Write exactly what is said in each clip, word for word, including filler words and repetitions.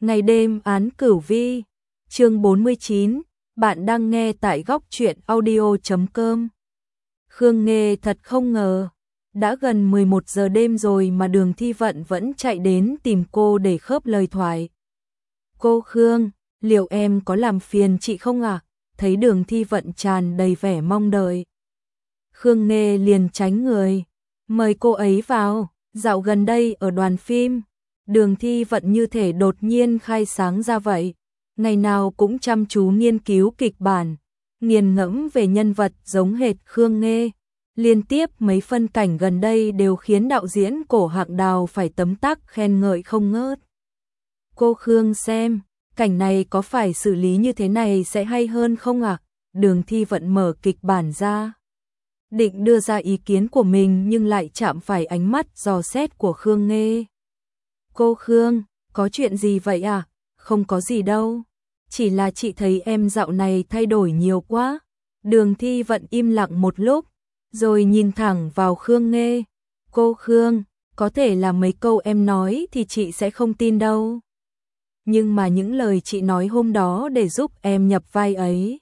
Ngày đêm án cửu vi, chương bốn mươi chín, bạn đang nghe tại góc truyện audio chấm com. Khương Nghê thật không ngờ, đã gần mười một giờ đêm rồi mà Đường Thi Vận vẫn chạy đến tìm cô để khớp lời thoại. Cô Khương, liệu em có làm phiền chị không ạ? À? Thấy Đường Thi Vận tràn đầy vẻ mong đợi. Khương Nghê liền tránh người, mời cô ấy vào. Dạo gần đây ở đoàn phim, Đường Thi Vận như thể đột nhiên khai sáng ra vậy, ngày nào cũng chăm chú nghiên cứu kịch bản, nghiền ngẫm về nhân vật giống hệt Khương Nghê. Liên tiếp mấy phân cảnh gần đây đều khiến đạo diễn Cổ Hạng Đào phải tấm tắc khen ngợi không ngớt. Cô Khương xem, cảnh này có phải xử lý như thế này sẽ hay hơn không ạ? À? Đường Thi Vận mở kịch bản ra, định đưa ra ý kiến của mình nhưng lại chạm phải ánh mắt dò xét của Khương Nghê. Cô Khương, có chuyện gì vậy à? Không có gì đâu, chỉ là chị thấy em dạo này thay đổi nhiều quá. Đường Thi Vận im lặng một lúc, rồi nhìn thẳng vào Khương Nghê. Cô Khương, có thể là mấy câu em nói thì chị sẽ không tin đâu. Nhưng mà những lời chị nói hôm đó để giúp em nhập vai ấy,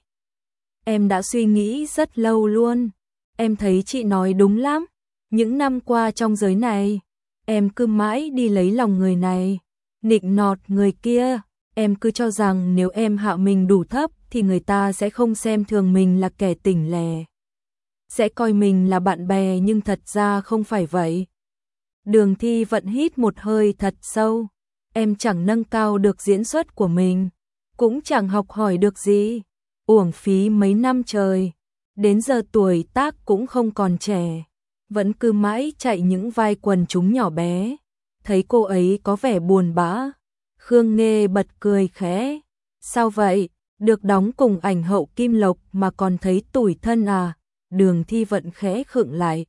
em đã suy nghĩ rất lâu luôn. Em thấy chị nói đúng lắm. Những năm qua trong giới này, em cứ mãi đi lấy lòng người này, nịnh nọt người kia. Em cứ cho rằng nếu em hạ mình đủ thấp thì người ta sẽ không xem thường mình là kẻ tỉnh lẻ, sẽ coi mình là bạn bè, nhưng thật ra không phải vậy. Đường Thi Vận hít một hơi thật sâu. Em chẳng nâng cao được diễn xuất của mình, cũng chẳng học hỏi được gì, uổng phí mấy năm trời. Đến giờ tuổi tác cũng không còn trẻ, vẫn cứ mãi chạy những vai quần chúng nhỏ bé. Thấy cô ấy có vẻ buồn bã, Khương Nghê bật cười khẽ. Sao vậy, được đóng cùng ảnh hậu Kim Lộc mà còn thấy tủi thân à? Đường Thi Vận khẽ khựng lại,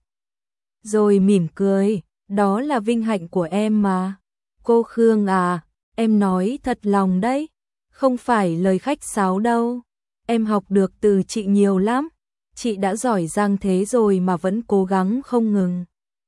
rồi mỉm cười. Đó là vinh hạnh của em mà. Cô Khương à, em nói thật lòng đấy, không phải lời khách sáo đâu. Em học được từ chị nhiều lắm. Chị đã giỏi giang thế rồi mà vẫn cố gắng không ngừng.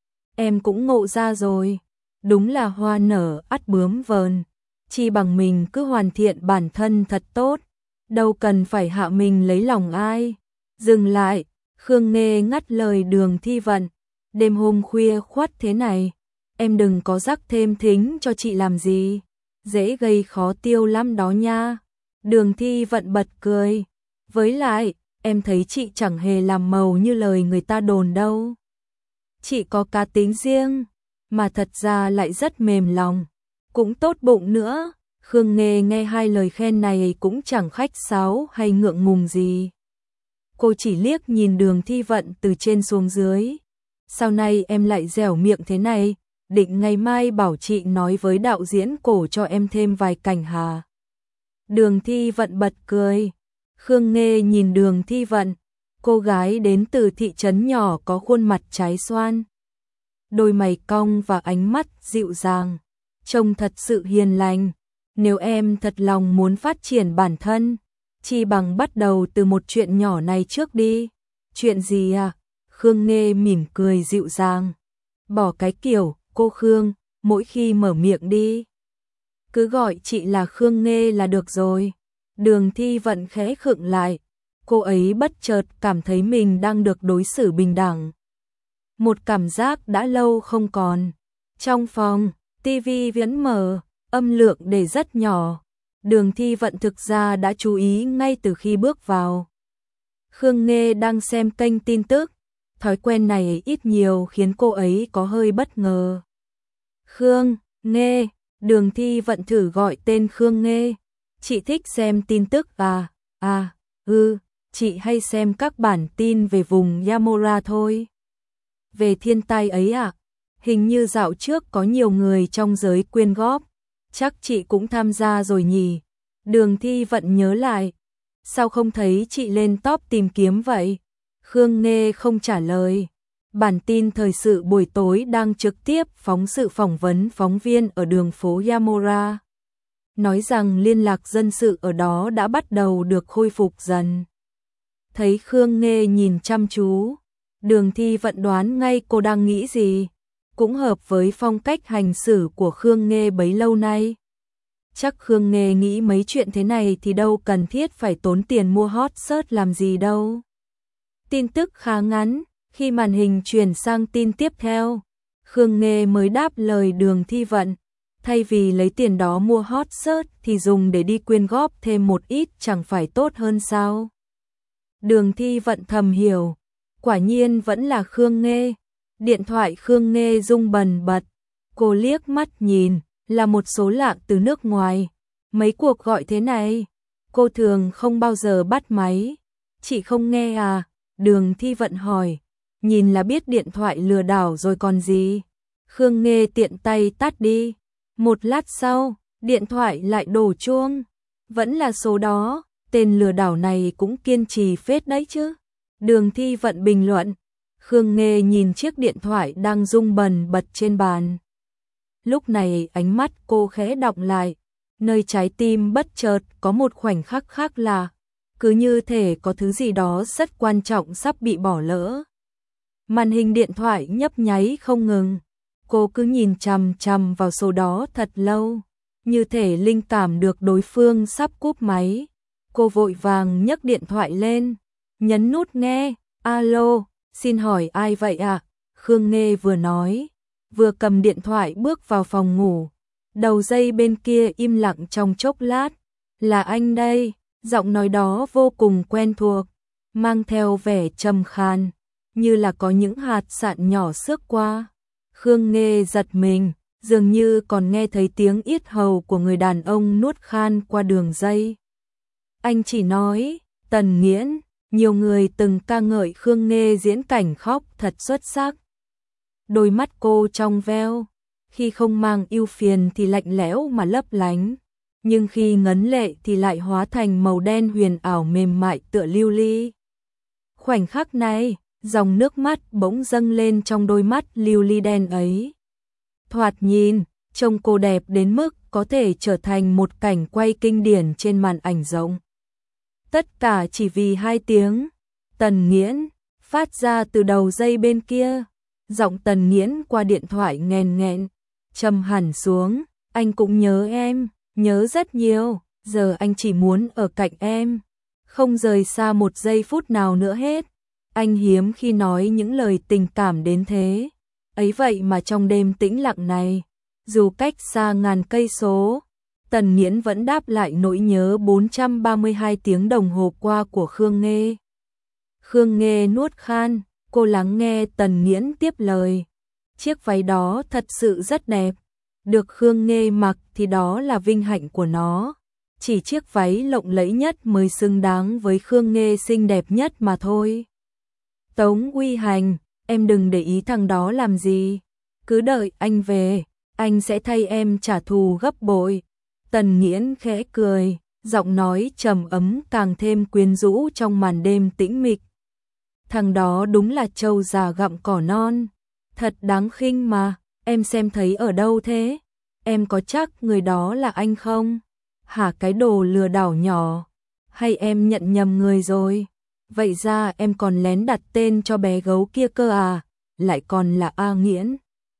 Em cũng ngộ ra rồi, đúng là hoa nở ắt bướm vờn. Chi bằng mình cứ hoàn thiện bản thân thật tốt, đâu cần phải hạ mình lấy lòng ai. Dừng lại, Khương Nghê ngắt lời Đường Thi Vận. Đêm hôm khuya khoắt thế này, em đừng có rắc thêm thính cho chị làm gì, dễ gây khó tiêu lắm đó nha. Đường Thi Vận bật cười. Với lại, em thấy chị chẳng hề làm màu như lời người ta đồn đâu. Chị có cá tính riêng, mà thật ra lại rất mềm lòng, cũng tốt bụng nữa. Khương Nghê nghe hai lời khen này cũng chẳng khách sáo hay ngượng ngùng gì. Cô chỉ liếc nhìn Đường Thi Vận từ trên xuống dưới. Sau này em lại dẻo miệng thế này, định ngày mai bảo chị nói với đạo diễn Cổ cho em thêm vài cảnh hà? Đường Thi Vận bật cười. Khương Nghê nhìn Đường Thi Vận, cô gái đến từ thị trấn nhỏ có khuôn mặt trái xoan, đôi mày cong và ánh mắt dịu dàng, trông thật sự hiền lành. Nếu em thật lòng muốn phát triển bản thân, chi bằng bắt đầu từ một chuyện nhỏ này trước đi. Chuyện gì à? Khương Nghê mỉm cười dịu dàng. Bỏ cái kiểu cô Khương mỗi khi mở miệng đi, cứ gọi chị là Khương Nghê là được rồi. Đường Thi Vận khẽ khựng lại, cô ấy bất chợt cảm thấy mình đang được đối xử bình đẳng. Một cảm giác đã lâu không còn. Trong phòng, tivi vẫn mở, âm lượng để rất nhỏ. Đường Thi Vận thực ra đã chú ý ngay từ khi bước vào. Khương Nghê đang xem kênh tin tức, thói quen này ít nhiều khiến cô ấy có hơi bất ngờ. Khương Nghê, Đường Thi Vận thử gọi tên Khương Nghê. Chị thích xem tin tức à? À, ừ, chị hay xem các bản tin về vùng Yamora thôi. Về thiên tai ấy à? Hình như dạo trước có nhiều người trong giới quyên góp, chắc chị cũng tham gia rồi nhỉ? Đường Thi Vận nhớ lại. Sao không thấy chị lên top tìm kiếm vậy? Khương Nghê không trả lời. Bản tin thời sự buổi tối đang trực tiếp phóng sự phỏng vấn phóng viên ở đường phố Yamora, nói rằng liên lạc dân sự ở đó đã bắt đầu được khôi phục dần. Thấy Khương Nghê nhìn chăm chú, Đường Thi Vận đoán ngay cô đang nghĩ gì, cũng hợp với phong cách hành xử của Khương Nghê bấy lâu nay. Chắc Khương Nghê nghĩ mấy chuyện thế này thì đâu cần thiết phải tốn tiền mua hot search làm gì đâu. Tin tức khá ngắn, khi màn hình chuyển sang tin tiếp theo, Khương Nghê mới đáp lời Đường Thi Vận. Thay vì lấy tiền đó mua hot search thì dùng để đi quyên góp thêm một ít chẳng phải tốt hơn sao? Đường Thi Vận thầm hiểu, quả nhiên vẫn là Khương Nghê. Điện thoại Khương Nghê rung bần bật, cô liếc mắt nhìn, là một số lạ từ nước ngoài. Mấy cuộc gọi thế này, cô thường không bao giờ bắt máy. Chị không nghe à? Đường Thi Vận hỏi, nhìn là biết điện thoại lừa đảo rồi còn gì. Khương Nghê tiện tay tắt đi. Một lát sau, điện thoại lại đổ chuông. Vẫn là số đó, tên lừa đảo này cũng kiên trì phết đấy chứ. Đường Thi Vận bình luận. Khương Nghê nhìn chiếc điện thoại đang rung bần bật trên bàn. Lúc này ánh mắt cô khẽ đọng lại, nơi trái tim bất chợt có một khoảnh khắc khác lạ, cứ như thể có thứ gì đó rất quan trọng sắp bị bỏ lỡ. Màn hình điện thoại nhấp nháy không ngừng, cô cứ nhìn chằm chằm vào số đó thật lâu, như thể linh cảm được đối phương sắp cúp máy. Cô vội vàng nhấc điện thoại lên, nhấn nút nghe. Alo, xin hỏi ai vậy ạ? À? Khương Nghê vừa nói, vừa cầm điện thoại bước vào phòng ngủ. Đầu dây bên kia im lặng trong chốc lát. Là anh đây, giọng nói đó vô cùng quen thuộc, mang theo vẻ trầm khan, như là có những hạt sạn nhỏ xước qua. Khương Nghê giật mình, dường như còn nghe thấy tiếng yết hầu của người đàn ông nuốt khan qua đường dây. Anh chỉ nói, Tần Nghiễn. Nhiều người từng ca ngợi Khương Nghê diễn cảnh khóc thật xuất sắc. Đôi mắt cô trong veo, khi không mang ưu phiền thì lạnh lẽo mà lấp lánh, nhưng khi ngấn lệ thì lại hóa thành màu đen huyền ảo mềm mại tựa lưu ly. Khoảnh khắc này, dòng nước mắt bỗng dâng lên trong đôi mắt lưu ly đen ấy. Thoạt nhìn, trông cô đẹp đến mức có thể trở thành một cảnh quay kinh điển trên màn ảnh rộng. Tất cả chỉ vì hai tiếng Tần Nghiễn phát ra từ đầu dây bên kia. Giọng Tần Nghiễn qua điện thoại nghẹn nghẹn, trầm hẳn xuống. Anh cũng nhớ em, nhớ rất nhiều. Giờ anh chỉ muốn ở cạnh em, không rời xa một giây phút nào nữa hết. Anh hiếm khi nói những lời tình cảm đến thế. Ấy vậy mà trong đêm tĩnh lặng này, dù cách xa ngàn cây số, Tần Nghiễn vẫn đáp lại nỗi nhớ bốn trăm ba mươi hai tiếng đồng hồ qua của Khương Nghê. Khương Nghê nuốt khan, cô lắng nghe Tần Nghiễn tiếp lời. Chiếc váy đó thật sự rất đẹp, được Khương Nghê mặc thì đó là vinh hạnh của nó. Chỉ chiếc váy lộng lẫy nhất mới xứng đáng với Khương Nghê xinh đẹp nhất mà thôi. Tống Uy Hành, em đừng để ý thằng đó làm gì, cứ đợi anh về, anh sẽ thay em trả thù gấp bội. Tần Nghiễn khẽ cười, giọng nói trầm ấm càng thêm quyến rũ trong màn đêm tĩnh mịch. Thằng đó đúng là trâu già gặm cỏ non, thật đáng khinh mà. Em xem thấy ở đâu thế? Em có chắc người đó là anh không? Hả, cái đồ lừa đảo nhỏ, hay em nhận nhầm người rồi? Vậy ra em còn lén đặt tên cho bé gấu kia cơ à? Lại còn là A Nghiễn.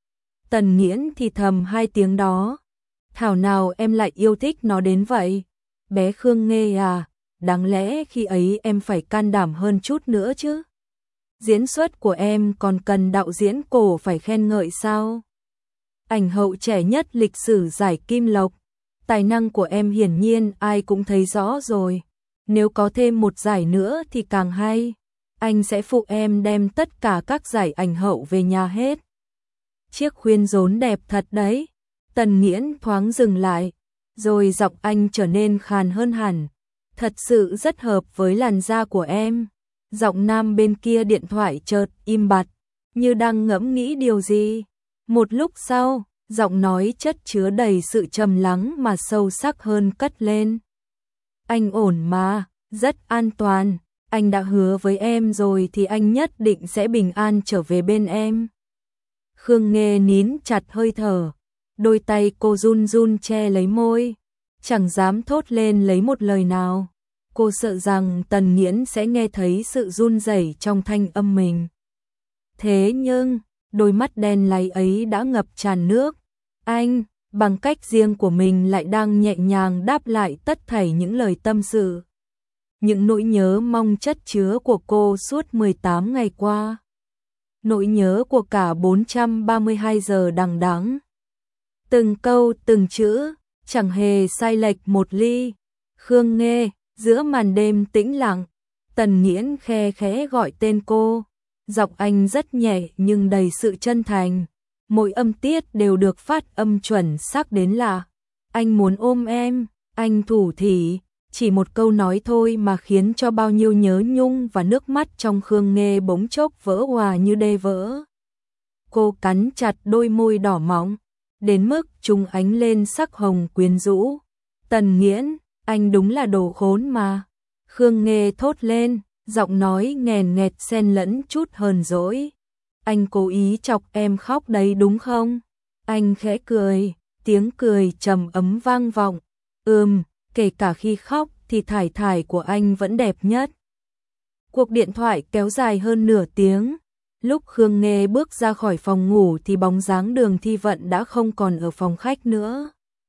Tần Nghiễn thì thầm hai tiếng đó. Thảo nào em lại yêu thích nó đến vậy? Bé Khương Nghê à, đáng lẽ khi ấy em phải can đảm hơn chút nữa chứ. Diễn xuất của em còn cần đạo diễn cổ phải khen ngợi sao? Ảnh hậu trẻ nhất lịch sử giải Kim Lộc. Tài năng của em hiển nhiên ai cũng thấy rõ rồi. Nếu có thêm một giải nữa thì càng hay. Anh sẽ phụ em đem tất cả các giải ảnh hậu về nhà hết. Chiếc khuyên rốn đẹp thật đấy. Tần Nghiễn thoáng dừng lại, rồi giọng anh trở nên khàn hơn hẳn. Thật sự rất hợp với làn da của em. Giọng nam bên kia điện thoại chợt im bặt, như đang ngẫm nghĩ điều gì. Một lúc sau, giọng nói chất chứa đầy sự trầm lắng mà sâu sắc hơn cất lên. Anh ổn mà, rất an toàn. Anh đã hứa với em rồi thì anh nhất định sẽ bình an trở về bên em. Khương Nghê nín chặt hơi thở, đôi tay cô run run che lấy môi, chẳng dám thốt lên lấy một lời nào. Cô sợ rằng Tần Nghiễn sẽ nghe thấy sự run rẩy trong thanh âm mình. Thế nhưng, đôi mắt đen láy ấy đã ngập tràn nước. Anh, bằng cách riêng của mình lại đang nhẹ nhàng đáp lại tất thảy những lời tâm sự, những nỗi nhớ mong chất chứa của cô suốt mười tám ngày qua. Nỗi nhớ của cả bốn trăm ba mươi hai giờ đằng đẵng. Từng câu, từng chữ, chẳng hề sai lệch một ly. Khương Nghê, giữa màn đêm tĩnh lặng, Tần Nghiễn khe khẽ gọi tên cô. Giọng anh rất nhẹ nhưng đầy sự chân thành. Mỗi âm tiết đều được phát âm chuẩn xác đến lạ. Anh muốn ôm em, anh thủ thỉ. Chỉ một câu nói thôi mà khiến cho bao nhiêu nhớ nhung và nước mắt trong Khương Nghê bỗng chốc vỡ òa như đê vỡ. Cô cắn chặt đôi môi đỏ mọng, đến mức chúng ánh lên sắc hồng quyến rũ. Tần Nghiễn, anh đúng là đồ khốn mà. Khương Nghê thốt lên, giọng nói nghèn nghẹt xen lẫn chút hờn dỗi. Anh cố ý chọc em khóc đấy đúng không? Anh khẽ cười, tiếng cười trầm ấm vang vọng. Ừm, kể cả khi khóc thì thải thải của anh vẫn đẹp nhất. Cuộc điện thoại kéo dài hơn nửa tiếng. Lúc Khương Nghê bước ra khỏi phòng ngủ thì bóng dáng Đường Thi Vận đã không còn ở phòng khách nữa.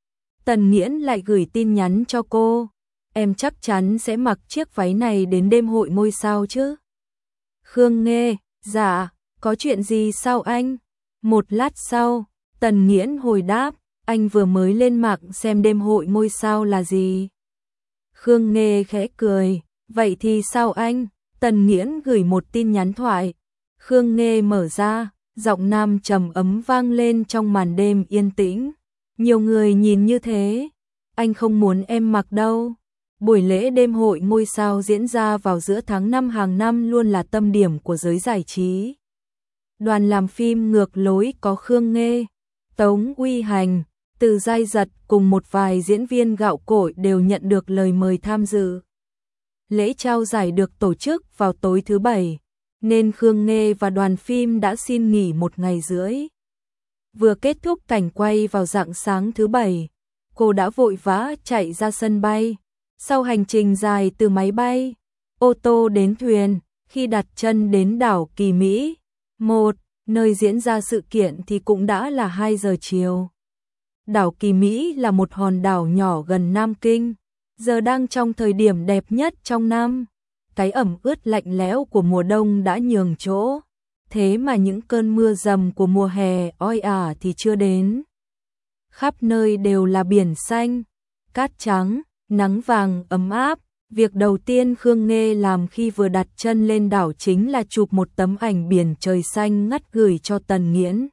Tần Nghiễn lại gửi tin nhắn cho cô. Em chắc chắn sẽ mặc chiếc váy này đến đêm hội ngôi sao chứ? Khương Nghê, dạ, có chuyện gì sao anh? Một lát sau, Tần Nghiễn hồi đáp, anh vừa mới lên mạng xem đêm hội ngôi sao là gì. Khương Nghê khẽ cười, vậy thì sao anh? Tần Nghiễn gửi một tin nhắn thoại. Khương Nghê mở ra, giọng nam trầm ấm vang lên trong màn đêm yên tĩnh. Nhiều người nhìn như thế, anh không muốn em mặc đâu. Buổi lễ đêm hội ngôi sao diễn ra vào giữa tháng năm hàng năm luôn là tâm điểm của giới giải trí. Đoàn làm phim ngược lối có Khương Nghê, Tống Uy Hành, Từ Giai Giật cùng một vài diễn viên gạo cội đều nhận được lời mời tham dự. Lễ trao giải được tổ chức vào tối thứ Bảy, nên Khương Nghê và đoàn phim đã xin nghỉ một ngày rưỡi. Vừa kết thúc cảnh quay vào rạng sáng thứ Bảy, cô đã vội vã chạy ra sân bay. Sau hành trình dài từ máy bay, ô tô đến thuyền, khi đặt chân đến đảo Kỳ Mỹ, một, nơi diễn ra sự kiện thì cũng đã là hai giờ chiều. Đảo Kỳ Mỹ là một hòn đảo nhỏ gần Nam Kinh, giờ đang trong thời điểm đẹp nhất trong năm. Cái ẩm ướt lạnh lẽo của mùa đông đã nhường chỗ, thế mà những cơn mưa rầm của mùa hè oi ả thì chưa đến. Khắp nơi đều là biển xanh, cát trắng, nắng vàng ấm áp. Việc đầu tiên Khương Nghê làm khi vừa đặt chân lên đảo chính là chụp một tấm ảnh biển trời xanh ngắt gửi cho Tần Nghiễn.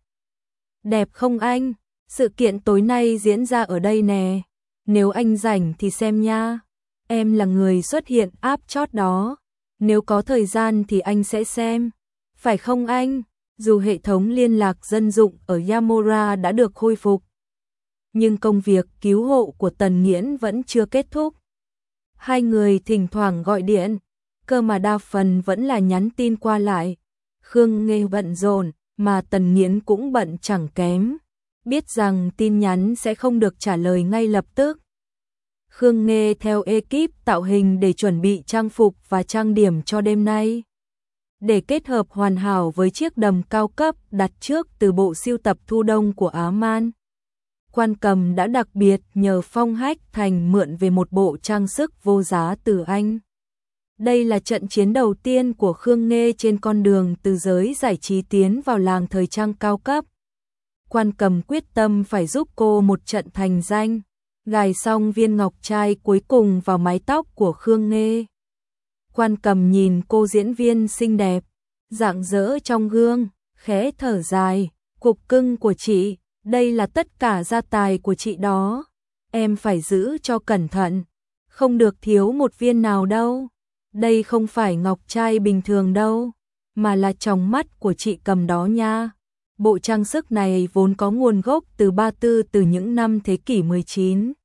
Đẹp không anh? Sự kiện tối nay diễn ra ở đây nè. Nếu anh rảnh thì xem nha. Em là người xuất hiện áp chót đó. Nếu có thời gian thì anh sẽ xem. Phải không anh? Dù hệ thống liên lạc dân dụng ở Yamura đã được khôi phục, nhưng công việc cứu hộ của Tần Nghiễn vẫn chưa kết thúc. Hai người thỉnh thoảng gọi điện, cơ mà đa phần vẫn là nhắn tin qua lại. Khương Nghê bận rộn, mà Tần Nghiễn cũng bận chẳng kém. Biết rằng tin nhắn sẽ không được trả lời ngay lập tức, Khương Nghê theo ekip tạo hình để chuẩn bị trang phục và trang điểm cho đêm nay. Để kết hợp hoàn hảo với chiếc đầm cao cấp đặt trước từ bộ sưu tập thu đông của Á Man, Quan Cầm đã đặc biệt nhờ Phong Hách Thành mượn về một bộ trang sức vô giá từ Anh. Đây là trận chiến đầu tiên của Khương Nghê trên con đường từ giới giải trí tiến vào làng thời trang cao cấp. Quan Cầm quyết tâm phải giúp cô một trận thành danh, gài xong viên ngọc trai cuối cùng vào mái tóc của Khương Nghê. Quan Cầm nhìn cô diễn viên xinh đẹp, rạng rỡ trong gương, khẽ thở dài, cục cưng của chị, đây là tất cả gia tài của chị đó. Em phải giữ cho cẩn thận, không được thiếu một viên nào đâu. Đây không phải ngọc trai bình thường đâu, mà là tròng mắt của chị Cầm đó nha. Bộ trang sức này vốn có nguồn gốc từ Ba Tư từ những năm thế kỷ mười chín.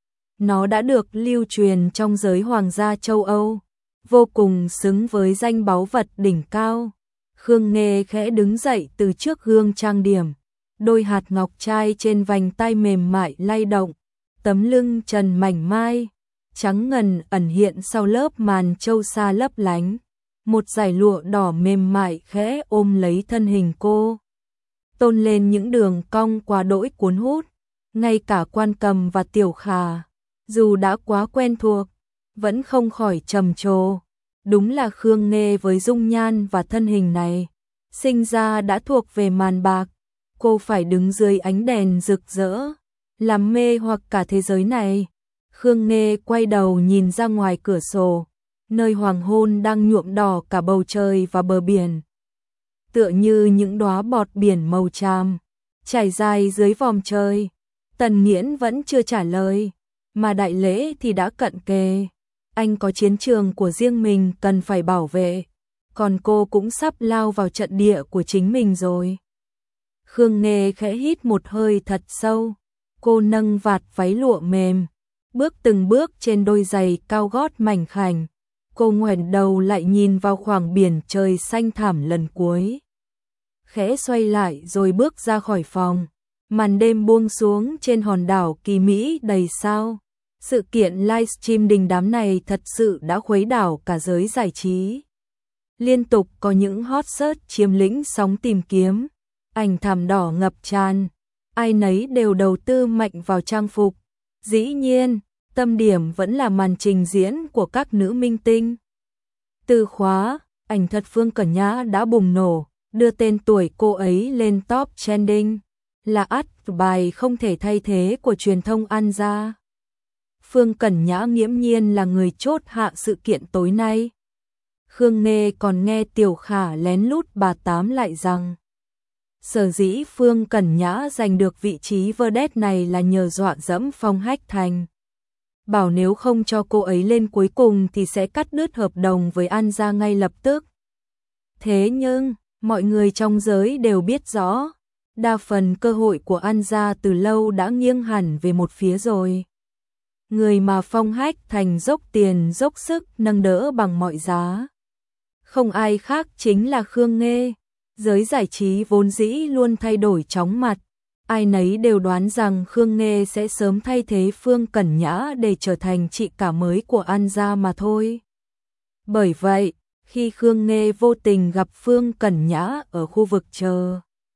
Nó đã được lưu truyền trong giới hoàng gia châu Âu, vô cùng xứng với danh báu vật đỉnh cao. Khương Nghê khẽ đứng dậy từ trước gương trang điểm, đôi hạt ngọc trai trên vành tay mềm mại lay động, tấm lưng trần mảnh mai, trắng ngần ẩn hiện sau lớp màn châu sa lấp lánh. Một dải lụa đỏ mềm mại khẽ ôm lấy thân hình cô, tôn lên những đường cong quá đỗi cuốn hút. ngay cả Quan Cầm và Tiểu Khả, dù đã quá quen thuộc, vẫn không khỏi trầm trồ. Đúng là Khương Nghê với dung nhan và thân hình này, sinh ra đã thuộc về màn bạc, cô phải đứng dưới ánh đèn rực rỡ, làm mê hoặc cả thế giới này. Khương Nghê quay đầu nhìn ra ngoài cửa sổ, nơi hoàng hôn đang nhuộm đỏ cả bầu trời và bờ biển. Tựa như những đóa bọt biển màu tràm, trải dài dưới vòm trời. Tần Nghiễn vẫn chưa trả lời, mà đại lễ thì đã cận kề. Anh có chiến trường của riêng mình cần phải bảo vệ, còn cô cũng sắp lao vào trận địa của chính mình rồi. Khương Nghê khẽ hít một hơi thật sâu, cô nâng vạt váy lụa mềm, bước từng bước trên đôi giày cao gót mảnh khảnh. Cô ngoảnh đầu lại nhìn vào khoảng biển trời xanh thẳm lần cuối. Khẽ xoay lại rồi bước ra khỏi phòng. Màn đêm buông xuống trên hòn đảo kỳ mỹ đầy sao. Sự kiện livestream đình đám này thật sự đã khuấy đảo cả giới giải trí. Liên tục có những hot search chiếm lĩnh sóng tìm kiếm. Ảnh thảm đỏ ngập tràn. Ai nấy đều đầu tư mạnh vào trang phục. Dĩ nhiên, tâm điểm vẫn là màn trình diễn của các nữ minh tinh. Từ khóa, ảnh thật Phương Cẩn Nhã đã bùng nổ, đưa tên tuổi cô ấy lên top trending, là ắt bài không thể thay thế của truyền thông An gia. Phương Cẩn Nhã nghiễm nhiên là người chốt hạ sự kiện tối nay. Khương Nghê còn nghe Tiểu Khả lén lút bà tám lại rằng sở dĩ Phương Cẩn Nhã giành được vị trí vedette này là nhờ dọa dẫm Phong Hách Thành. Bảo nếu không cho cô ấy lên cuối cùng thì sẽ cắt đứt hợp đồng với An gia ngay lập tức. Thế nhưng, mọi người trong giới đều biết rõ, đa phần cơ hội của An gia từ lâu đã nghiêng hẳn về một phía rồi. Người mà Phong Hách Thành dốc tiền dốc sức nâng đỡ bằng mọi giá, không ai khác chính là Khương Nghê. Giới giải trí vốn dĩ luôn thay đổi chóng mặt, ai nấy đều đoán rằng Khương Nghê sẽ sớm thay thế Phương Cẩn Nhã để trở thành chị cả mới của An gia mà thôi. Bởi vậy, khi Khương Nghê vô tình gặp Phương Cẩn Nhã ở khu vực chờ,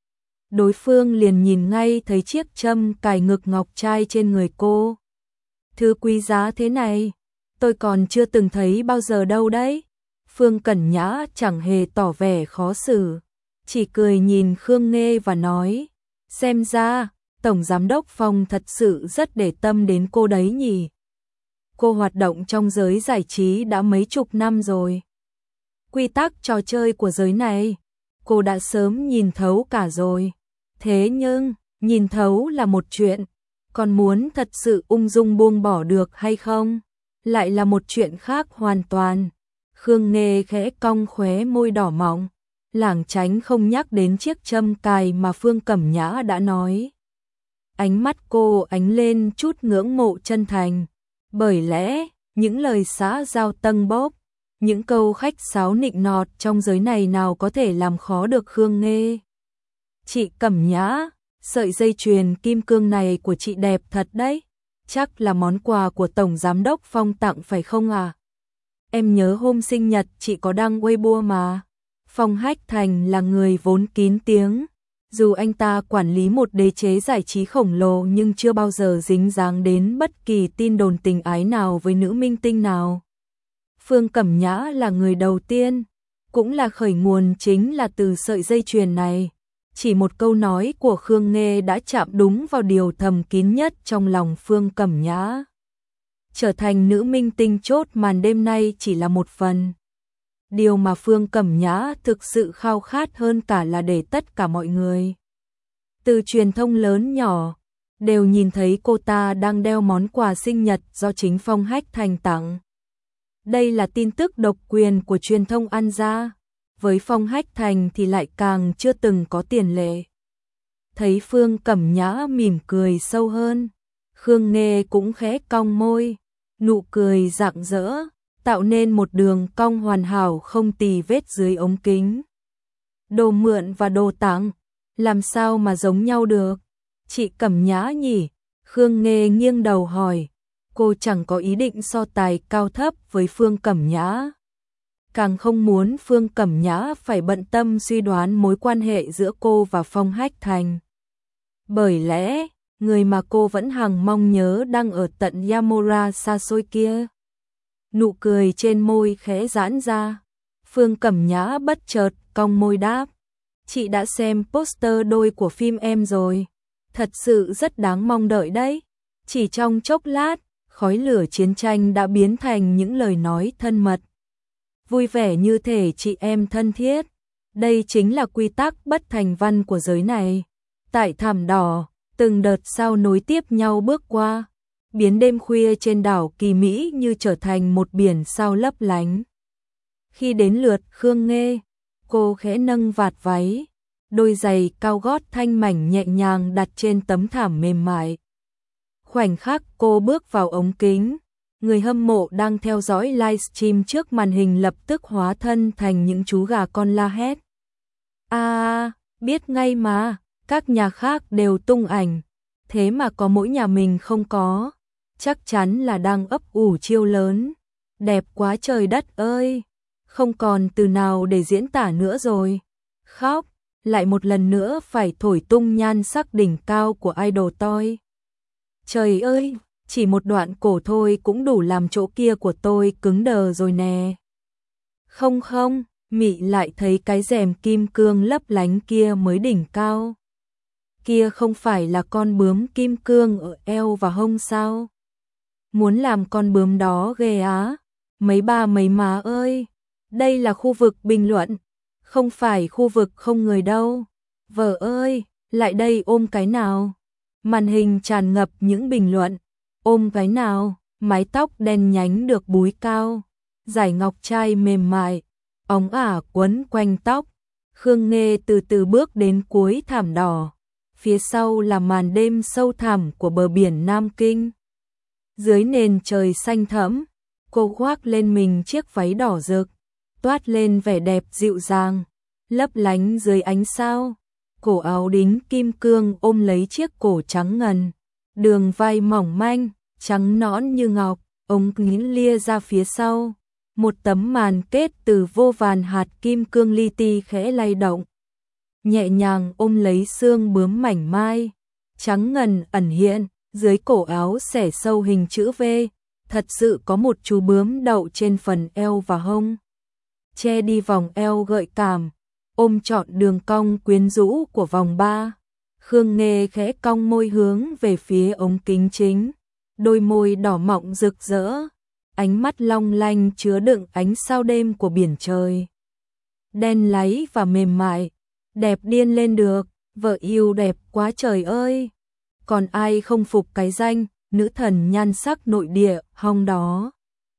đối phương liền nhìn ngay thấy chiếc châm cài ngực ngọc trai trên người cô. Thứ quý giá thế này, tôi còn chưa từng thấy bao giờ đâu đấy. Phương Cẩn Nhã chẳng hề tỏ vẻ khó xử, chỉ cười nhìn Khương Nghê và nói, xem ra, Tổng Giám đốc Phong thật sự rất để tâm đến cô đấy nhỉ. Cô hoạt động trong giới giải trí đã mấy chục năm rồi. Quy tắc trò chơi của giới này, cô đã sớm nhìn thấu cả rồi. Thế nhưng, nhìn thấu là một chuyện, còn muốn thật sự ung dung buông bỏ được hay không, lại là một chuyện khác hoàn toàn. Khương Nghê khẽ cong khóe môi đỏ mọng, lảng tránh không nhắc đến chiếc châm cài mà Phương Cẩm Nhã đã nói. Ánh mắt cô ánh lên chút ngưỡng mộ chân thành, bởi lẽ, những lời xã giao tâng bốc, những câu khách sáo nịnh nọt trong giới này nào có thể làm khó được Khương Nghê. Chị Cẩm Nhã, sợi dây chuyền kim cương này của chị đẹp thật đấy, chắc là món quà của Tổng Giám đốc Phong tặng phải không à? Em nhớ hôm sinh nhật chị có đăng Weibo mà. Phong Hách Thành là người vốn kín tiếng, dù anh ta quản lý một đế chế giải trí khổng lồ nhưng chưa bao giờ dính dáng đến bất kỳ tin đồn tình ái nào với nữ minh tinh nào. Phương Cẩm Nhã là người đầu tiên, cũng là khởi nguồn chính là từ sợi dây chuyền này. Chỉ một câu nói của Khương Nghê đã chạm đúng vào điều thầm kín nhất trong lòng Phương Cẩm Nhã. Trở thành nữ minh tinh chốt màn đêm nay chỉ là một phần. Điều mà Phương Cẩm Nhã thực sự khao khát hơn cả là để tất cả mọi người, từ truyền thông lớn nhỏ, đều nhìn thấy cô ta đang đeo món quà sinh nhật do chính Phong Hách Thành tặng. Đây là tin tức độc quyền của truyền thông An gia, với Phong Hách Thành thì lại càng chưa từng có tiền lệ. Thấy Phương Cẩm Nhã mỉm cười sâu hơn, Khương Nghê cũng khẽ cong môi, nụ cười rạng rỡ, tạo nên một đường cong hoàn hảo không tì vết dưới ống kính. Đồ mượn và đồ tặng, làm sao mà giống nhau được? Chị Cẩm Nhã nhỉ? Khương Nghê nghiêng đầu hỏi, cô chẳng có ý định so tài cao thấp với Phương Cẩm Nhã. Càng không muốn Phương Cẩm Nhã phải bận tâm suy đoán mối quan hệ giữa cô và Phong Hách Thành. Bởi lẽ, người mà cô vẫn hằng mong nhớ đang ở tận Yamura xa xôi kia. Nụ cười trên môi khẽ giãn ra. Phương Cẩm Nhã bất chợt cong môi đáp. Chị đã xem poster đôi của phim em rồi. Thật sự rất đáng mong đợi đấy. Chỉ trong chốc lát, khói lửa chiến tranh đã biến thành những lời nói thân mật. Vui vẻ như thể chị em thân thiết. Đây chính là quy tắc bất thành văn của giới này. Tại thảm đỏ, từng đợt sao nối tiếp nhau bước qua, biến đêm khuya trên đảo kỳ mỹ như trở thành một biển sao lấp lánh. Khi đến lượt Khương Nghê, cô khẽ nâng vạt váy, đôi giày cao gót thanh mảnh nhẹ nhàng đặt trên tấm thảm mềm mại. Khoảnh khắc cô bước vào ống kính, người hâm mộ đang theo dõi livestream trước màn hình lập tức hóa thân thành những chú gà con la hét. À, biết ngay mà, các nhà khác đều tung ảnh, thế mà có mỗi nhà mình không có, chắc chắn là đang ấp ủ chiêu lớn. Đẹp quá trời đất ơi, không còn từ nào để diễn tả nữa rồi. Khóc, lại một lần nữa phải thổi tung nhan sắc đỉnh cao của idol tôi. Trời ơi, chỉ một đoạn cổ thôi cũng đủ làm chỗ kia của tôi cứng đờ rồi nè. Không không, Mị lại thấy cái rèm kim cương lấp lánh kia mới đỉnh cao. Kia không phải là con bướm kim cương ở eo và hông sao? Muốn làm con bướm đó ghê á. Mấy ba mấy má ơi, đây là khu vực bình luận, không phải khu vực không người đâu. Vợ ơi, lại đây ôm cái nào. Màn hình tràn ngập những bình luận. Ôm cái nào, mái tóc đen nhánh được búi cao, dải ngọc trai mềm mại, óng ả quấn quanh tóc. Khương Nghê từ từ bước đến cuối thảm đỏ. Phía sau là màn đêm sâu thẳm của bờ biển Nam Kinh. Dưới nền trời xanh thẫm, cô khoác lên mình chiếc váy đỏ rực, toát lên vẻ đẹp dịu dàng, lấp lánh dưới ánh sao. Cổ áo đính kim cương ôm lấy chiếc cổ trắng ngần, đường vai mỏng manh, trắng nõn như ngọc, ống kính lia ra phía sau. Một tấm màn kết từ vô vàn hạt kim cương li ti khẽ lay động, nhẹ nhàng ôm lấy xương bướm mảnh mai, trắng ngần ẩn hiện, dưới cổ áo xẻ sâu hình chữ V, thật sự có một chú bướm đậu trên phần eo và hông. Che đi vòng eo gợi cảm, ôm trọn đường cong quyến rũ của vòng ba. Khương Nghê khẽ cong môi hướng về phía ống kính chính, đôi môi đỏ mọng rực rỡ, ánh mắt long lanh chứa đựng ánh sao đêm của biển trời. Đen láy và mềm mại, đẹp điên lên được, vợ yêu đẹp quá trời ơi. Còn ai không phục cái danh nữ thần nhan sắc nội địa hong đó.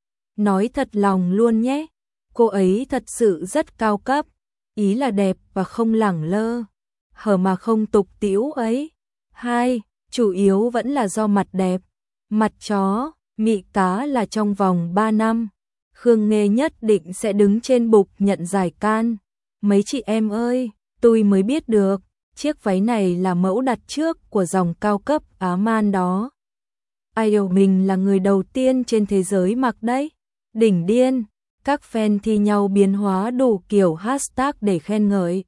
Nói thật lòng luôn nhé, cô ấy thật sự rất cao cấp, ý là đẹp và không lẳng lơ, hở mà không tục tĩu ấy. Hai, chủ yếu vẫn là do mặt đẹp, mặt chó, mị cá là trong vòng ba năm. Khương Nghê nhất định sẽ đứng trên bục nhận giải can. Mấy chị em ơi, tôi mới biết được, chiếc váy này là mẫu đặt trước của dòng cao cấp Á Man đó. Idol mình là người đầu tiên trên thế giới mặc đấy. Đỉnh điên, các fan thi nhau biến hóa đủ kiểu hashtag để khen ngợi.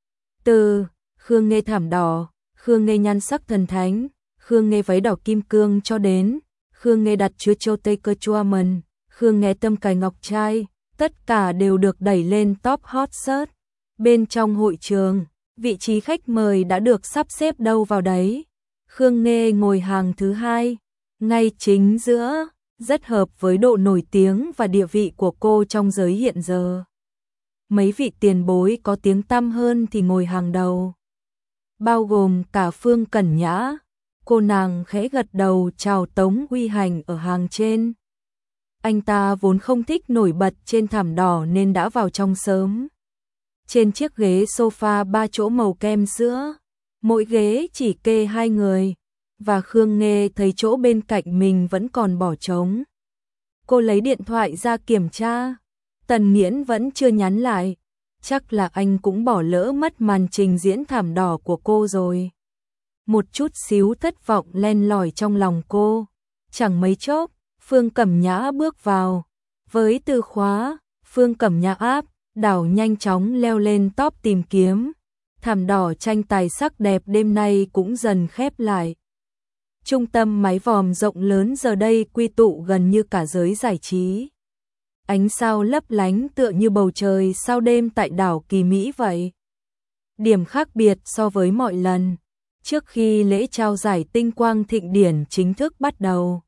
Từ Khương Nghê thảm đỏ, Khương Nghê nhan sắc thần thánh, Khương Nghê váy đỏ kim cương cho đến Khương Nghê đặt chứa châu tây cơ chua mần, Khương Nghê tâm cài ngọc trai, tất cả đều được đẩy lên top hot search. Bên trong hội trường, vị trí khách mời đã được sắp xếp đâu vào đấy. Khương Nghê ngồi hàng thứ hai, ngay chính giữa, rất hợp với độ nổi tiếng và địa vị của cô trong giới hiện giờ. Mấy vị tiền bối có tiếng tăm hơn thì ngồi hàng đầu, bao gồm cả Phương Cẩn Nhã. Cô nàng khẽ gật đầu chào Tống Uy Hành ở hàng trên. Anh ta vốn không thích nổi bật trên thảm đỏ nên đã vào trong sớm. Trên chiếc ghế sofa ba chỗ màu kem sữa, mỗi ghế chỉ kê hai người, và Khương Nghê thấy chỗ bên cạnh mình vẫn còn bỏ trống. Cô lấy điện thoại ra kiểm tra, Tần Nghiễn vẫn chưa nhắn lại, chắc là anh cũng bỏ lỡ mất màn trình diễn thảm đỏ của cô rồi. Một chút xíu thất vọng len lỏi trong lòng cô. Chẳng mấy chốc, Phương Cẩm Nhã bước vào, với từ khóa Phương Cẩm Nhã áp, đảo nhanh chóng leo lên top tìm kiếm. Thảm đỏ tranh tài sắc đẹp đêm nay cũng dần khép lại. Trung tâm mái vòm rộng lớn giờ đây quy tụ gần như cả giới giải trí. Ánh sao lấp lánh tựa như bầu trời sao đêm tại đảo Kỳ Mỹ vậy. Điểm khác biệt so với mọi lần, trước khi lễ trao giải Tinh Quang Thịnh Điển chính thức bắt đầu,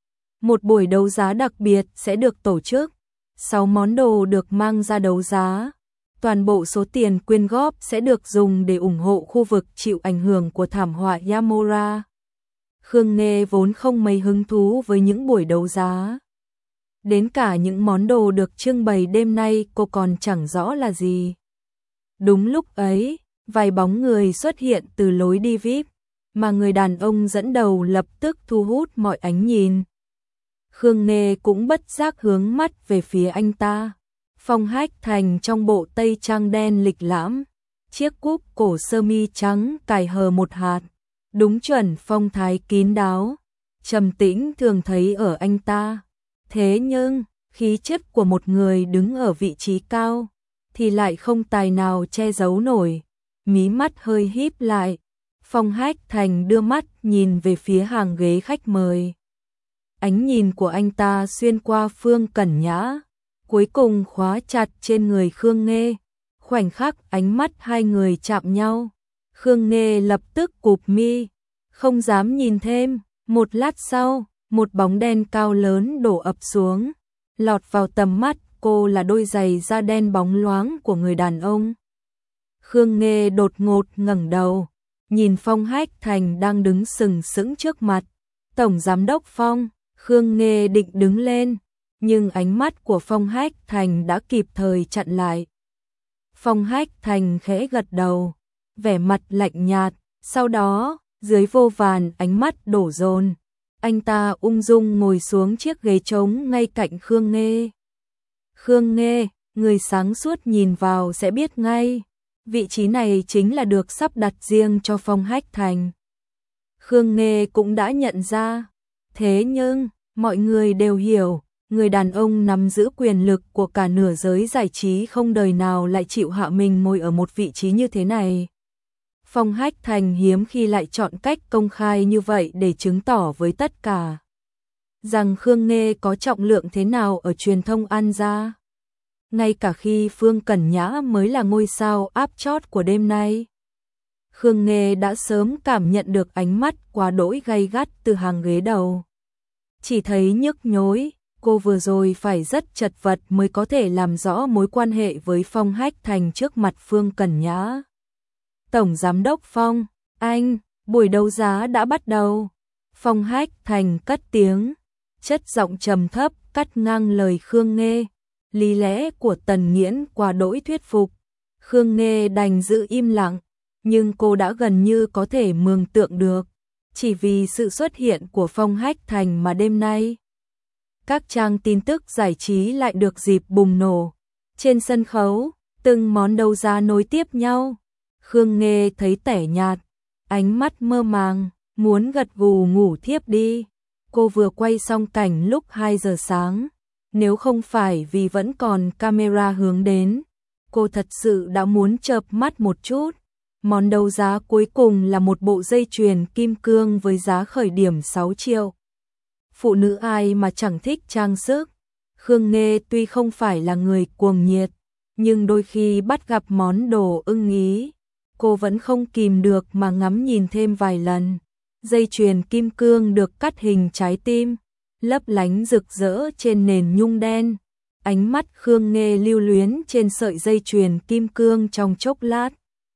một buổi đấu giá đặc biệt sẽ được tổ chức. Sáu món đồ được mang ra đấu giá. Toàn bộ số tiền quyên góp sẽ được dùng để ủng hộ khu vực chịu ảnh hưởng của thảm họa Yamura. Khương Nghê vốn không mấy hứng thú với những buổi đấu giá. Đến cả những món đồ được trưng bày đêm nay cô còn chẳng rõ là gì. Đúng lúc ấy, vài bóng người xuất hiện từ lối đi vi ai pi, mà người đàn ông dẫn đầu lập tức thu hút mọi ánh nhìn. Khương Nghê cũng bất giác hướng mắt về phía anh ta. Phong Hách Thành trong bộ tây trang đen lịch lãm, chiếc cúp cổ sơ mi trắng cài hờ một hạt, đúng chuẩn phong thái kín đáo, trầm tĩnh thường thấy ở anh ta. Thế nhưng, khí chất của một người đứng ở vị trí cao thì lại không tài nào che giấu nổi. Mí mắt hơi híp lại, Phong Hách Thành đưa mắt nhìn về phía hàng ghế khách mời. Ánh nhìn của anh ta xuyên qua Phương Cẩn Nhã, cuối cùng khóa chặt trên người Khương Nghê. Khoảnh khắc ánh mắt hai người chạm nhau, Khương Nghê lập tức cụp mi, không dám nhìn thêm. Một lát sau, một bóng đen cao lớn đổ ập xuống, lọt vào tầm mắt cô là đôi giày da đen bóng loáng của người đàn ông. Khương Nghê đột ngột ngẩng đầu, nhìn Phong Hách Thành đang đứng sừng sững trước mặt. Tổng giám đốc Phong. Khương Nghê định đứng lên, nhưng ánh mắt của Phong Hách Thành đã kịp thời chặn lại. Phong Hách Thành khẽ gật đầu, vẻ mặt lạnh nhạt, sau đó, dưới vô vàn ánh mắt đổ dồn, anh ta ung dung ngồi xuống chiếc ghế trống ngay cạnh Khương Nghê. Khương Nghê, người sáng suốt nhìn vào sẽ biết ngay, vị trí này chính là được sắp đặt riêng cho Phong Hách Thành. Khương Nghê cũng đã nhận ra. Thế nhưng, mọi người đều hiểu, người đàn ông nắm giữ quyền lực của cả nửa giới giải trí không đời nào lại chịu hạ mình ngồi ở một vị trí như thế này. Phong Hách Thành hiếm khi lại chọn cách công khai như vậy để chứng tỏ với tất cả rằng Khương Nghê có trọng lượng thế nào ở truyền thông An gia. Ngay cả khi Phương Cẩn Nhã mới là ngôi sao áp chót của đêm nay, Khương Nghê đã sớm cảm nhận được ánh mắt quá đỗi gay gắt từ hàng ghế đầu. Chỉ thấy nhức nhối, cô vừa rồi phải rất chật vật mới có thể làm rõ mối quan hệ với Phong Hách Thành trước mặt Phương Cẩn Nhã. Tổng giám đốc Phong, anh, buổi đấu giá đã bắt đầu. Phong Hách Thành cất tiếng, chất giọng trầm thấp cắt ngang lời Khương Nghê. Lý lẽ của Tần Nghiễn quá đỗi thuyết phục. Khương Nghê đành giữ im lặng, nhưng cô đã gần như có thể mường tượng được, chỉ vì sự xuất hiện của Phong Hách Thành mà đêm nay các trang tin tức giải trí lại được dịp bùng nổ. Trên sân khấu, từng món đấu giá nối tiếp nhau. Khương Nghê thấy tẻ nhạt, ánh mắt mơ màng, muốn gật gù ngủ thiếp đi. Cô vừa quay xong cảnh lúc hai giờ sáng, nếu không phải vì vẫn còn camera hướng đến, cô thật sự đã muốn chợp mắt một chút. Món đấu giá cuối cùng là một bộ dây chuyền kim cương với giá khởi điểm sáu triệu. Phụ nữ ai mà chẳng thích trang sức. Khương Nghê tuy không phải là người cuồng nhiệt, nhưng đôi khi bắt gặp món đồ ưng ý, cô vẫn không kìm được mà ngắm nhìn thêm vài lần. Dây chuyền kim cương được cắt hình trái tim, lấp lánh rực rỡ trên nền nhung đen. Ánh mắt Khương Nghê lưu luyến trên sợi dây chuyền kim cương trong chốc lát.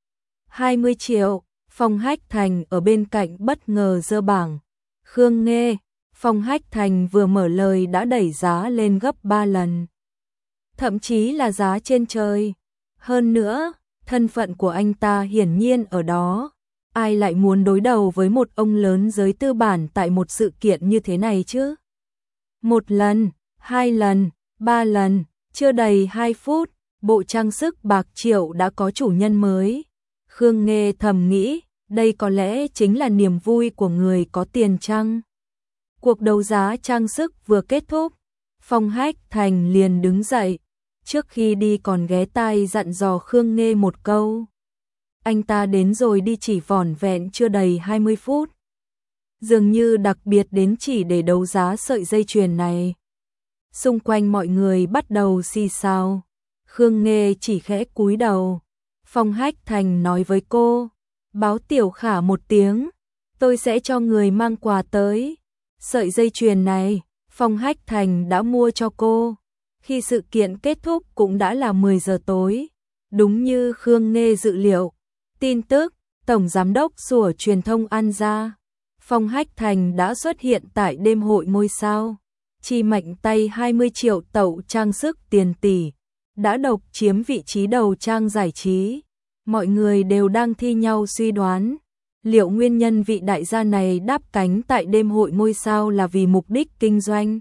hai mươi triệu, Phong Hách Thành ở bên cạnh bất ngờ giơ bảng. Khương Nghê, Phong Hách Thành vừa mở lời đã đẩy giá lên gấp ba lần. Thậm chí là giá trên trời. Hơn nữa, thân phận của anh ta hiển nhiên ở đó. Ai lại muốn đối đầu với một ông lớn giới tư bản tại một sự kiện như thế này chứ? Một lần, hai lần, ba lần, chưa đầy hai phút, bộ trang sức bạc triệu đã có chủ nhân mới. Khương Nghê thầm nghĩ, đây có lẽ chính là niềm vui của người có tiền chăng? Cuộc đấu giá trang sức vừa kết thúc, Phong Hách Thành liền đứng dậy, trước khi đi còn ghé tai dặn dò Khương Nghê một câu. Anh ta đến rồi đi chỉ vỏn vẹn chưa đầy hai mươi phút. dường như đặc biệt đến chỉ để đấu giá sợi dây chuyền này. Xung quanh mọi người bắt đầu xì xào. Khương Nghê chỉ khẽ cúi đầu. Phong Hách Thành nói với cô, báo Tiểu Khả một tiếng, tôi sẽ cho người mang quà tới. Sợi dây chuyền này, Phong Hách Thành đã mua cho cô. Khi sự kiện kết thúc cũng đã là mười giờ tối. Đúng như Khương Nghê dự liệu. Tin tức, Tổng Giám đốc của truyền thông An Gia, Phong Hách Thành đã xuất hiện tại đêm hội ngôi sao. Chi mạnh tay hai mươi triệu tậu trang sức tiền tỷ, đã độc chiếm vị trí đầu trang giải trí. Mọi người đều đang thi nhau suy đoán, liệu nguyên nhân vị đại gia này đáp cánh tại đêm hội ngôi sao là vì mục đích kinh doanh,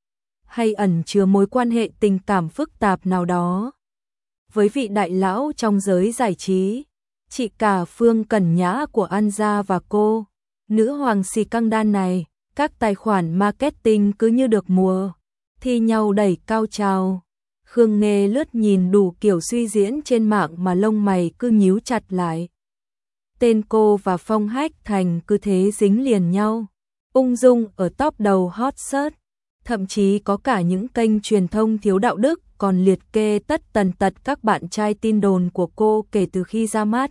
hay ẩn chứa mối quan hệ tình cảm phức tạp nào đó với vị đại lão trong giới giải trí. Chị cả Phương Cẩn Nhã của An Gia và cô, nữ hoàng xì căng đan này, các tài khoản marketing cứ như được mùa, thi nhau đẩy cao trào. Khương Nghê lướt nhìn đủ kiểu suy diễn trên mạng mà lông mày cứ nhíu chặt lại. Tên cô và Phong Hách Thành cứ thế dính liền nhau, ung dung ở top đầu hot search. Thậm chí có cả những kênh truyền thông thiếu đạo đức còn liệt kê tất tần tật các bạn trai tin đồn của cô kể từ khi ra mắt.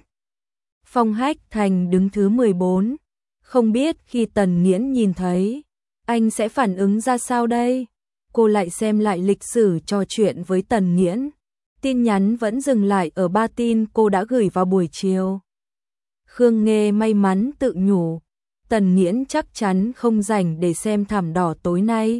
Phong Hách Thành đứng thứ mười bốn. Không biết khi Tần Nghiễn nhìn thấy, anh sẽ phản ứng ra sao đây? Cô lại xem lại lịch sử trò chuyện với Tần Nghiễn. Tin nhắn vẫn dừng lại ở ba tin cô đã gửi vào buổi chiều. Khương Nghê may mắn tự nhủ, Tần Nghiễn chắc chắn không rảnh để xem thảm đỏ tối nay.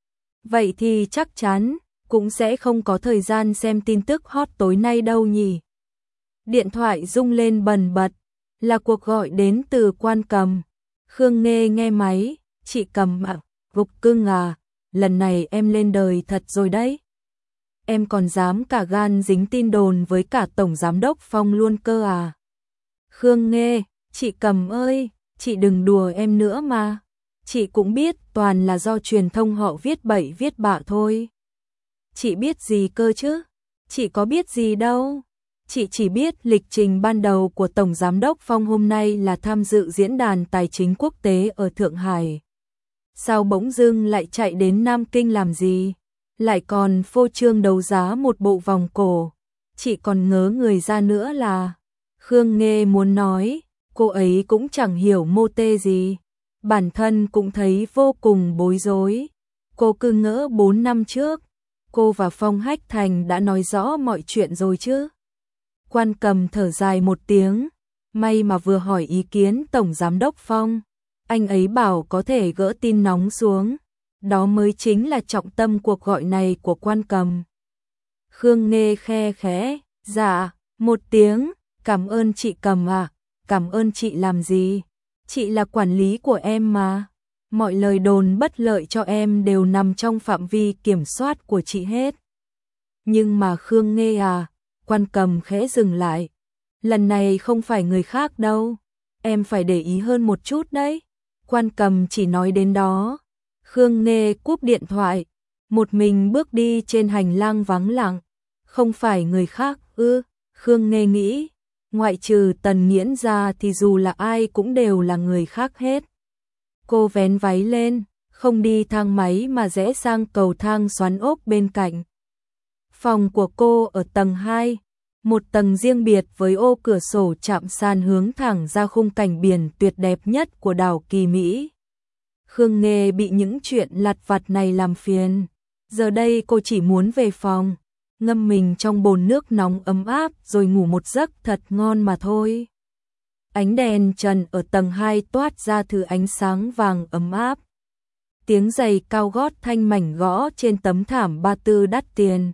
Vậy thì chắc chắn cũng sẽ không có thời gian xem tin tức hot tối nay đâu nhỉ. Điện thoại rung lên bần bật, là cuộc gọi đến từ Quan Cầm. Khương Nghê nghe máy, chị Cầm ạ, Gục Cưng à, lần này em lên đời thật rồi đấy. Em còn dám cả gan dính tin đồn với cả Tổng Giám đốc Phong luôn cơ à. Khương Nghê, chị Cầm ơi, chị đừng đùa em nữa mà. Chị cũng biết toàn là do truyền thông họ viết bậy viết bạ thôi. Chị biết gì cơ chứ? Chị có biết gì đâu. Chị chỉ biết lịch trình ban đầu của Tổng Giám đốc Phong hôm nay là tham dự diễn đàn tài chính quốc tế ở Thượng Hải. Sao bỗng dưng lại chạy đến Nam Kinh làm gì? Lại còn phô trương đấu giá một bộ vòng cổ. Chị còn ngớ người ra nữa là... Khương Nghê muốn nói, cô ấy cũng chẳng hiểu mô tê gì. Bản thân cũng thấy vô cùng bối rối. Cô cứ ngỡ bốn năm trước, cô và Phong Hách Thành đã nói rõ mọi chuyện rồi chứ. Quan Cầm thở dài một tiếng, may mà vừa hỏi ý kiến Tổng Giám đốc Phong. Anh ấy bảo có thể gỡ tin nóng xuống. Đó mới chính là trọng tâm cuộc gọi này của Quan Cầm. Khương Nghê khe khẽ, dạ, một tiếng, cảm ơn chị Cầm à, cảm ơn chị làm gì? Chị là quản lý của em mà. Mọi lời đồn bất lợi cho em đều nằm trong phạm vi kiểm soát của chị hết. Nhưng mà Khương Nghê à, Quan Cầm khẽ dừng lại. Lần này không phải người khác đâu. Em phải để ý hơn một chút đấy. Quan Cầm chỉ nói đến đó. Khương Nghê cúp điện thoại. Một mình bước đi trên hành lang vắng lặng. Không phải người khác ư? Khương Nghê nghĩ. Ngoại trừ Tần Nghiễn ra thì dù là ai cũng đều là người khác hết. Cô vén váy lên, không đi thang máy mà rẽ sang cầu thang xoắn ốc bên cạnh. Phòng của cô ở tầng hai, một tầng riêng biệt với ô cửa sổ chạm san hướng thẳng ra khung cảnh biển tuyệt đẹp nhất của đảo Kỳ Mỹ. Khương Nghê bị những chuyện lặt vặt này làm phiền. Giờ đây cô chỉ muốn về phòng, ngâm mình trong bồn nước nóng ấm áp rồi ngủ một giấc thật ngon mà thôi. Ánh đèn trần ở tầng hai toát ra thứ ánh sáng vàng ấm áp. Tiếng giày cao gót thanh mảnh gõ trên tấm thảm ba tư đắt tiền.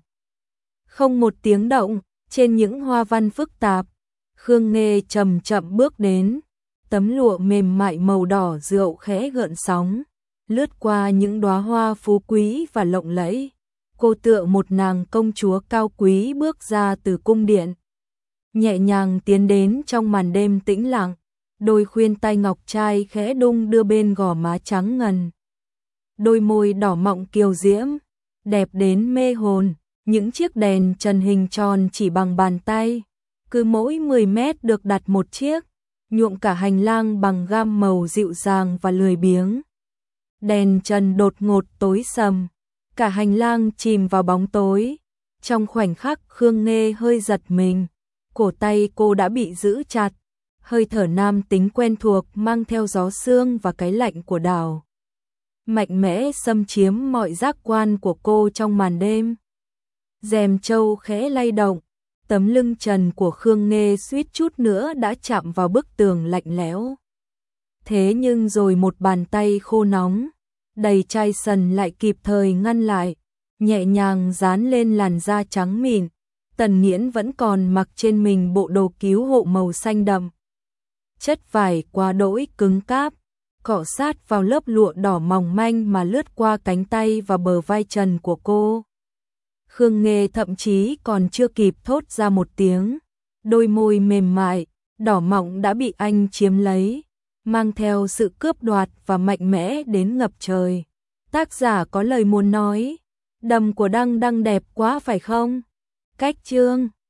Không một tiếng động, trên những hoa văn phức tạp, Khương Nghê chậm chậm bước đến. Tấm lụa mềm mại màu đỏ rượu khẽ gợn sóng, lướt qua những đóa hoa phú quý và lộng lẫy. Cô tựa một nàng công chúa cao quý bước ra từ cung điện, nhẹ nhàng tiến đến trong màn đêm tĩnh lặng, đôi khuyên tai ngọc trai khẽ đung đưa bên gò má trắng ngần. Đôi môi đỏ mọng kiều diễm, đẹp đến mê hồn, những chiếc đèn trần hình tròn chỉ bằng bàn tay, cứ mỗi mười mét được đặt một chiếc, nhuộm cả hành lang bằng gam màu dịu dàng và lười biếng. Đèn trần đột ngột tối sầm, cả hành lang chìm vào bóng tối. Trong khoảnh khắc Khương Nghê hơi giật mình, cổ tay cô đã bị giữ chặt, hơi thở nam tính quen thuộc mang theo gió sương và cái lạnh của đảo. Mạnh mẽ xâm chiếm mọi giác quan của cô trong màn đêm. Rèm trâu khẽ lay động, tấm lưng trần của Khương Nghê suýt chút nữa đã chạm vào bức tường lạnh lẽo. Thế nhưng rồi một bàn tay khô nóng, đầy chai sần lại kịp thời ngăn lại, nhẹ nhàng dán lên làn da trắng mịn. Tần Nghiễn vẫn còn mặc trên mình bộ đồ cứu hộ màu xanh đậm. Chất vải quá đỗi cứng cáp, cọ sát vào lớp lụa đỏ mỏng manh mà lướt qua cánh tay và bờ vai trần của cô. Khương Nghê thậm chí còn chưa kịp thốt ra một tiếng, đôi môi mềm mại, đỏ mọng đã bị anh chiếm lấy, mang theo sự cướp đoạt và mạnh mẽ đến ngập trời. Tác giả có lời muốn nói, đầm của Đăng Đăng đẹp quá phải không? Cách chương